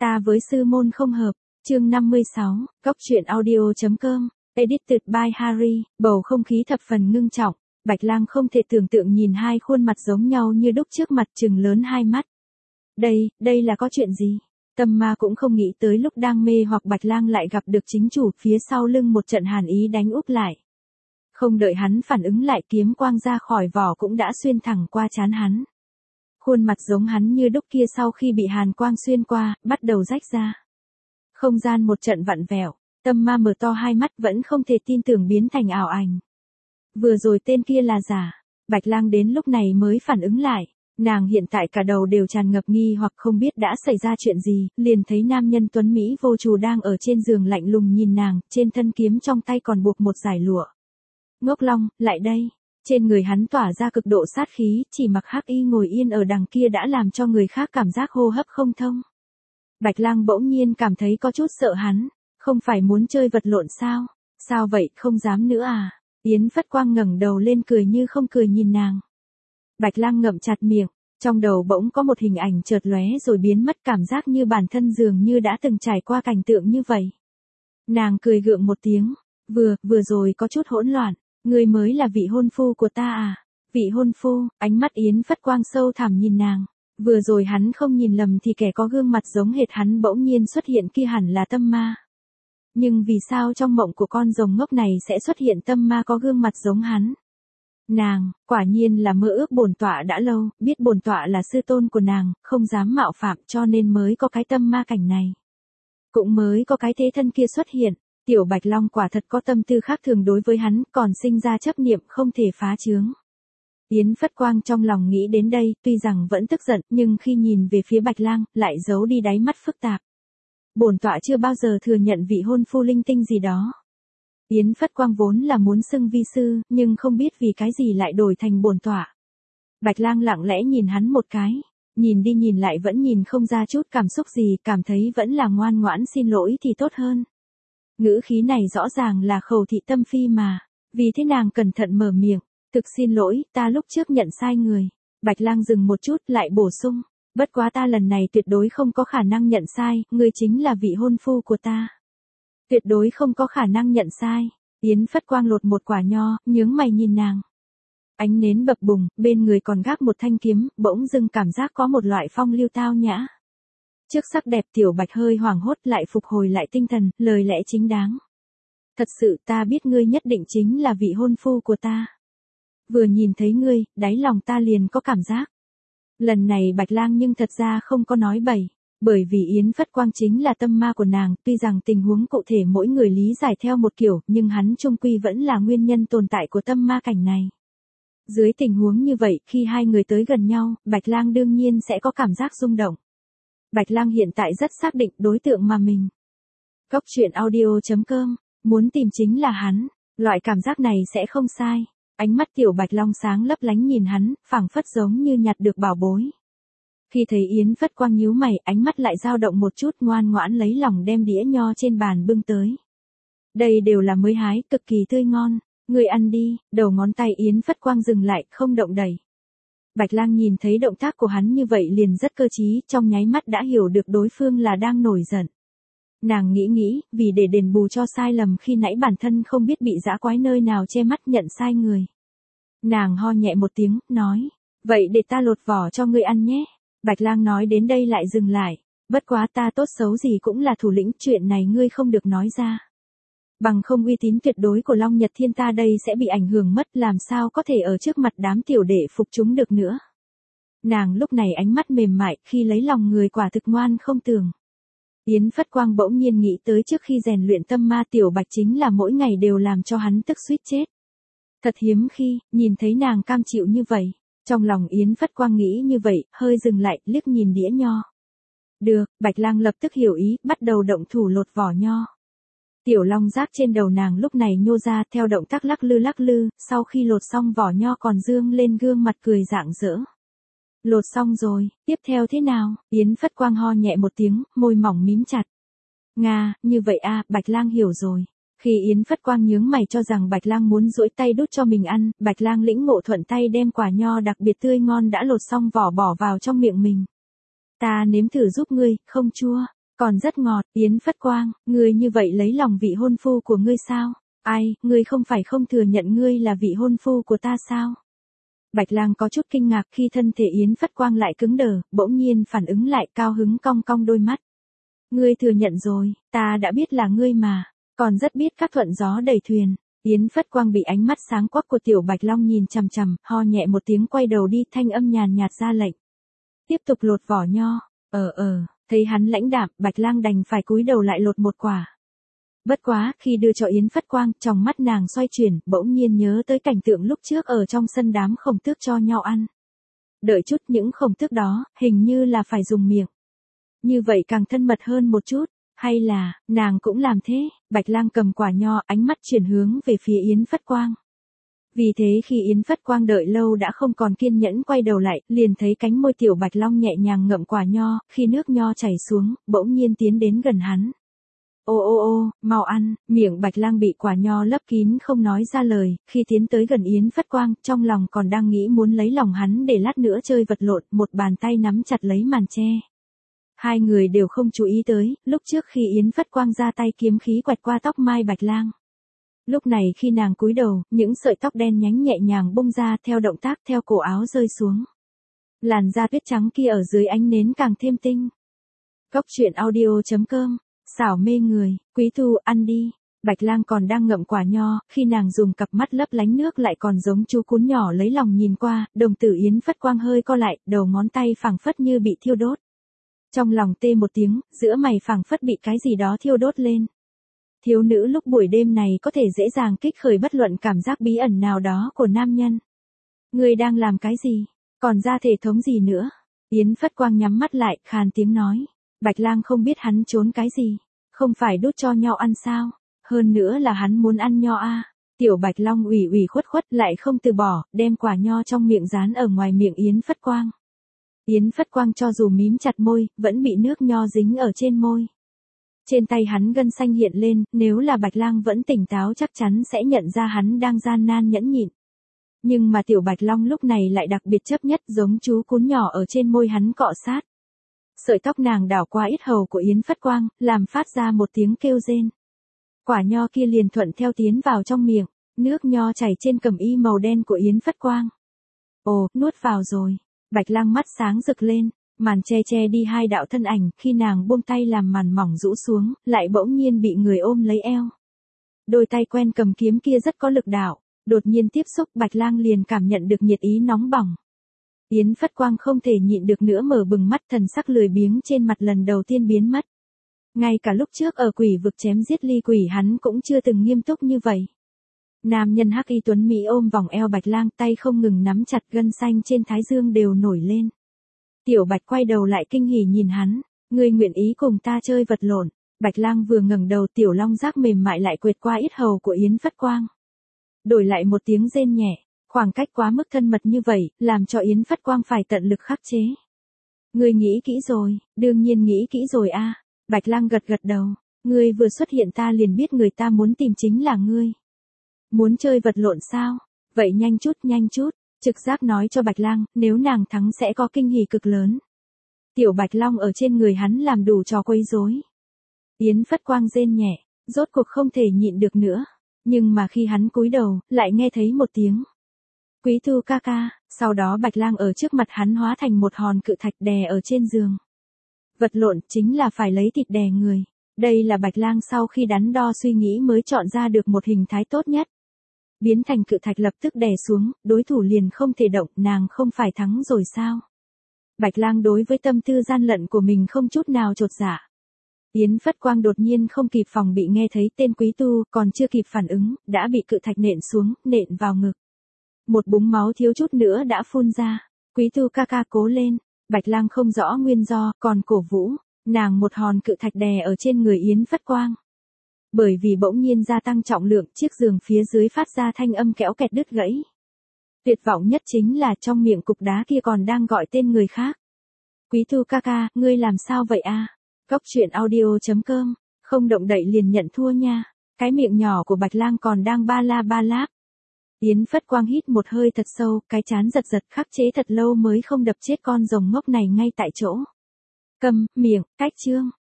Ta với sư môn không hợp, chương 56, Góc truyện audio.com, edited by Harry, bầu không khí thập phần ngưng trọng, Bạch Lang không thể tưởng tượng nhìn hai khuôn mặt giống nhau như đúc trước mặt trừng lớn hai mắt. Đây là có chuyện gì? Tâm ma cũng không nghĩ tới lúc đang mê hoặc Bạch Lang lại gặp được chính chủ phía sau lưng một trận hàn ý đánh úp lại. Không đợi hắn phản ứng lại kiếm quang ra khỏi vỏ cũng đã xuyên thẳng qua trán hắn. Khuôn mặt giống hắn như đúc kia sau khi bị hàn quang xuyên qua, bắt đầu rách ra. Không gian một trận vặn vẹo, tâm ma mở to hai mắt vẫn không thể tin tưởng biến thành ảo ảnh. Vừa rồi tên kia là giả, Bạch Lang đến lúc này mới phản ứng lại. Nàng hiện tại cả đầu đều tràn ngập nghi hoặc không biết đã xảy ra chuyện gì, liền thấy nam nhân tuấn Mỹ vô trù đang ở trên giường lạnh lùng nhìn nàng, trên thân kiếm trong tay còn buộc một dải lụa. Ngốc Long, lại đây. Trên người hắn tỏa ra cực độ sát khí, chỉ mặc hắc y ngồi yên ở đằng kia đã làm cho người khác cảm giác hô hấp không thông. Bạch Lang bỗng nhiên cảm thấy có chút sợ hắn, không phải muốn chơi vật lộn sao? Sao vậy, không dám nữa à? Yến Phất Quang ngẩng đầu lên cười như không cười nhìn nàng. Bạch Lang ngậm chặt miệng, trong đầu bỗng có một hình ảnh chợt lóe rồi biến mất, cảm giác như bản thân dường như đã từng trải qua cảnh tượng như vậy. Nàng cười gượng một tiếng, vừa rồi có chút hỗn loạn, ngươi mới là vị hôn phu của ta à? Vị hôn phu, ánh mắt Yến Phất Quang sâu thẳm nhìn nàng, vừa rồi hắn không nhìn lầm thì kẻ có gương mặt giống hệt hắn bỗng nhiên xuất hiện kia hẳn là tâm ma. Nhưng vì sao trong mộng của con rồng ngốc này sẽ xuất hiện tâm ma có gương mặt giống hắn? Nàng, quả nhiên là mơ ước bổn tọa đã lâu, biết bổn tọa là sư tôn của nàng, không dám mạo phạm cho nên mới có cái tâm ma cảnh này. Cũng mới có cái thế thân kia xuất hiện, tiểu Bạch Long quả thật có tâm tư khác thường đối với hắn, còn sinh ra chấp niệm không thể phá chướng. Yến Phất Quang trong lòng nghĩ đến đây, tuy rằng vẫn tức giận, nhưng khi nhìn về phía Bạch Lang, lại giấu đi đáy mắt phức tạp. Bổn tọa chưa bao giờ thừa nhận vị hôn phu linh tinh gì đó. Yến Phất Quang vốn là muốn xưng vi sư, nhưng không biết vì cái gì lại đổi thành bổn tọa. Bạch Lang lặng lẽ nhìn hắn một cái, nhìn đi nhìn lại vẫn nhìn không ra chút cảm xúc gì, cảm thấy vẫn là ngoan ngoãn xin lỗi thì tốt hơn. Ngữ khí này rõ ràng là khẩu thị tâm phi mà, vì thế nàng cẩn thận mở miệng, thực xin lỗi, ta lúc trước nhận sai người. Bạch Lang dừng một chút lại bổ sung, bất quá ta lần này tuyệt đối không có khả năng nhận sai, ngươi chính là vị hôn phu của ta. Tuyệt đối không có khả năng nhận sai. Yến Phất Quang lột một quả nho, nhướng mày nhìn nàng. Ánh nến bập bùng, bên người còn gác một thanh kiếm, bỗng dưng cảm giác có một loại phong lưu tao nhã. Trước sắc đẹp tiểu Bạch hơi hoảng hốt lại phục hồi lại tinh thần, lời lẽ chính đáng. Thật sự ta biết ngươi nhất định chính là vị hôn phu của ta. Vừa nhìn thấy ngươi, đáy lòng ta liền có cảm giác. Lần này Bạch Lang nhưng thật ra không có nói bậy. Bởi vì Yến Phất Quang chính là tâm ma của nàng, tuy rằng tình huống cụ thể mỗi người lý giải theo một kiểu, nhưng hắn chung quy vẫn là nguyên nhân tồn tại của tâm ma cảnh này. Dưới tình huống như vậy, khi hai người tới gần nhau, Bạch Lang đương nhiên sẽ có cảm giác rung động. Bạch Lang hiện tại rất xác định đối tượng mà mình. Góc truyện audio.com, muốn tìm chính là hắn, loại cảm giác này sẽ không sai. Ánh mắt tiểu Bạch Long sáng lấp lánh nhìn hắn, phảng phất giống như nhặt được bảo bối. Khi thấy Yến Phất Quang nhíu mày, ánh mắt lại dao động một chút, ngoan ngoãn lấy lòng đem đĩa nho trên bàn bưng tới. Đây đều là mới hái, cực kỳ tươi ngon, ngươi ăn đi. Đầu ngón tay Yến Phất Quang dừng lại, không động đẩy. Bạch Lang nhìn thấy động tác của hắn như vậy liền rất cơ trí, trong nháy mắt đã hiểu được đối phương là đang nổi giận. Nàng nghĩ, vì để đền bù cho sai lầm khi nãy bản thân không biết bị dã quái nơi nào che mắt nhận sai người. Nàng ho nhẹ một tiếng, nói, vậy để ta lột vỏ cho ngươi ăn nhé. Bạch Lang nói đến đây lại dừng lại, bất quá ta tốt xấu gì cũng là thủ lĩnh, chuyện này ngươi không được nói ra. Bằng không uy tín tuyệt đối của Long Nhật Thiên ta đây sẽ bị ảnh hưởng mất, làm sao có thể ở trước mặt đám tiểu đệ phục chúng được nữa. Nàng lúc này ánh mắt mềm mại, khi lấy lòng người quả thực ngoan không tường. Yến Phất Quang bỗng nhiên nghĩ tới trước khi rèn luyện tâm ma tiểu Bạch chính là mỗi ngày đều làm cho hắn tức suýt chết. Thật hiếm khi, nhìn thấy nàng cam chịu như vậy. Trong lòng Yến Phất Quang nghĩ như vậy, hơi dừng lại, liếc nhìn đĩa nho. Được, Bạch Lang lập tức hiểu ý, bắt đầu động thủ lột vỏ nho. Tiểu long giác trên đầu nàng lúc này nhô ra theo động tác lắc lư, sau khi lột xong vỏ nho còn dương lên gương mặt cười rạng rỡ. Lột xong rồi, tiếp theo thế nào? Yến Phất Quang ho nhẹ một tiếng, môi mỏng mím chặt. Nga, như vậy à, Bạch Lang hiểu rồi. Khi Yến Phất Quang nhướng mày cho rằng Bạch Lang muốn duỗi tay đút cho mình ăn, Bạch Lang lĩnh ngộ thuận tay đem quả nho đặc biệt tươi ngon đã lột xong vỏ bỏ vào trong miệng mình. Ta nếm thử giúp ngươi, không chua, Còn rất ngọt, Yến Phất Quang, ngươi như vậy lấy lòng vị hôn phu của ngươi sao? Ai, ngươi không phải không thừa nhận ngươi là vị hôn phu của ta sao? Bạch Lang có chút kinh ngạc khi thân thể Yến Phất Quang lại cứng đờ, bỗng nhiên phản ứng lại cao hứng cong cong đôi mắt. Ngươi thừa nhận rồi, ta đã biết là ngươi mà, còn rất biết các thuận gió đầy thuyền. Yến Phất Quang bị ánh mắt sáng quắc của Tiểu Bạch Long nhìn chằm chằm, ho nhẹ một tiếng quay đầu đi, thanh âm nhàn nhạt ra lệnh. Tiếp tục lột vỏ nho. Thấy hắn lãnh đạm, Bạch Lang đành phải cúi đầu lại lột một quả. Bất quá, khi đưa cho Yến Phất Quang, trong mắt nàng xoay chuyển, bỗng nhiên nhớ tới cảnh tượng lúc trước ở trong sân đám khổng tước cho nhau ăn. Đợi chút, những khổng tước đó, hình như là phải dùng miệng. Như vậy càng thân mật hơn một chút, hay là, nàng cũng làm thế. Bạch Lang cầm quả nho, ánh mắt chuyển hướng về phía Yến Phất Quang. Vì thế khi Yến Phất Quang đợi lâu đã không còn kiên nhẫn, quay đầu lại, liền thấy cánh môi Tiểu Bạch Long nhẹ nhàng ngậm quả nho, khi nước nho chảy xuống, bỗng nhiên tiến đến gần hắn. Ô, mau ăn. Miệng Bạch Lang bị quả nho lấp kín không nói ra lời, khi tiến tới gần Yến Phất Quang, trong lòng còn đang nghĩ muốn lấy lòng hắn để lát nữa chơi vật lộn, một bàn tay nắm chặt lấy màn che. Hai người đều không chú ý tới, lúc trước khi Yến Phất Quang ra tay kiếm khí quẹt qua tóc mai Bạch Lang. Lúc này khi nàng cúi đầu, những sợi tóc đen nhánh nhẹ nhàng bung ra theo động tác theo cổ áo rơi xuống. Làn da tuyết trắng kia ở dưới ánh nến càng thêm tinh. Cốc truyện audio.com, xảo mê người, Quý Thu ăn đi. Bạch Lang còn đang ngậm quả nho, khi nàng dùng cặp mắt lấp lánh nước lại còn giống chú cún nhỏ lấy lòng nhìn qua, đồng tử Yến Phất Quang hơi co lại, đầu ngón tay phảng phất như bị thiêu đốt. Trong lòng tê một tiếng, giữa mày phảng phất bị cái gì đó thiêu đốt lên. Thiếu nữ lúc buổi đêm này có thể dễ dàng kích khởi bất luận cảm giác bí ẩn nào đó của nam nhân. Ngươi đang làm cái gì? Còn ra thể thống gì nữa? Yến Phất Quang nhắm mắt lại, khàn tiếng nói. Bạch Lang không biết hắn trốn cái gì. Không phải đút cho nho ăn sao? Hơn nữa là hắn muốn ăn nho a. Tiểu Bạch Long ủy ủy khuất khuất lại không từ bỏ, đem quả nho trong miệng dán ở ngoài miệng Yến Phất Quang. Yến Phất Quang cho dù mím chặt môi, vẫn bị nước nho dính ở trên môi. Trên tay hắn gân xanh hiện lên, nếu là Bạch Lang vẫn tỉnh táo chắc chắn sẽ nhận ra hắn đang gian nan nhẫn nhịn. Nhưng mà Tiểu Bạch Long lúc này lại đặc biệt chấp nhất, giống chú cún nhỏ ở trên môi hắn cọ sát. Sợi tóc nàng đảo qua yết hầu của Yến Phất Quang, làm phát ra một tiếng kêu rên. Quả nho kia liền thuận theo tiến vào trong miệng, nước nho chảy trên cẩm y màu đen của Yến Phất Quang. Ồ, nuốt vào rồi. Bạch Lang mắt sáng rực lên, màn che đi hai đạo thân ảnh, khi nàng buông tay làm màn mỏng rũ xuống, lại bỗng nhiên bị người ôm lấy eo. Đôi tay quen cầm kiếm kia rất có lực đạo, đột nhiên tiếp xúc, Bạch Lang liền cảm nhận được nhiệt ý nóng bỏng. Yến Phất Quang không thể nhịn được nữa mở bừng mắt, thần sắc lười biếng trên mặt lần đầu tiên biến mất. Ngay cả lúc trước ở quỷ vực chém giết ly quỷ hắn cũng chưa từng nghiêm túc như vậy. Nam nhân hắc y tuấn mỹ ôm vòng eo Bạch Lang, tay không ngừng nắm chặt, gân xanh trên thái dương đều nổi lên. Tiểu Bạch quay đầu lại kinh hỉ nhìn hắn, ngươi nguyện ý cùng ta chơi vật lộn. Bạch Lang vừa ngẩng đầu, tiểu long giác mềm mại lại quệt qua yết hầu của Yến Phất Quang. Đổi lại một tiếng rên nhẹ, khoảng cách quá mức thân mật như vậy, làm cho Yến Phất Quang phải tận lực khắc chế. Ngươi nghĩ kỹ rồi, đương nhiên nghĩ kỹ rồi a. Bạch Lang gật gật đầu, ngươi vừa xuất hiện ta liền biết người ta muốn tìm chính là ngươi. Muốn chơi vật lộn sao? Vậy nhanh chút. Trực giác nói cho Bạch Lang, nếu nàng thắng sẽ có kinh hỉ cực lớn. Tiểu Bạch Long ở trên người hắn làm đủ trò quấy rối. Yến Phất Quang rên nhẹ, rốt cuộc không thể nhịn được nữa. Nhưng mà khi hắn cúi đầu, lại nghe thấy một tiếng. Quý Thu ca ca, sau đó Bạch Lang ở trước mặt hắn hóa thành một hòn cự thạch đè ở trên giường. Vật lộn chính là phải lấy thịt đè người. Đây là Bạch Lang sau khi đắn đo suy nghĩ mới chọn ra được một hình thái tốt nhất. Biến thành cự thạch lập tức đè xuống, đối thủ liền không thể động, nàng không phải thắng rồi sao? Bạch Lang đối với tâm tư gian lận của mình không chút nào chột dạ. Yến Phất Quang đột nhiên không kịp phòng bị nghe thấy tên Quý Tu, còn chưa kịp phản ứng, đã bị cự thạch nện xuống, nện vào ngực. Một búng máu thiếu chút nữa đã phun ra. Quý Tu ca ca cố lên. Bạch Lang không rõ nguyên do, còn cổ vũ, nàng một hòn cự thạch đè ở trên người Yến Phất Quang. Bởi vì bỗng nhiên gia tăng trọng lượng, chiếc giường phía dưới phát ra thanh âm kéo kẹt đứt gãy. Tuyệt vọng nhất chính là trong miệng cục đá kia còn đang gọi tên người khác. Quý Tu ca ca, ngươi làm sao vậy a? Cốc truyện audio.com, không động đậy liền nhận thua nha. Cái miệng nhỏ của Bạch Lang còn đang ba la láp. Yến Phất Quang hít một hơi thật sâu, cái trán giật khắc chế thật lâu mới không đập chết con rồng ngốc này ngay tại chỗ. Câm miệng, cách chương.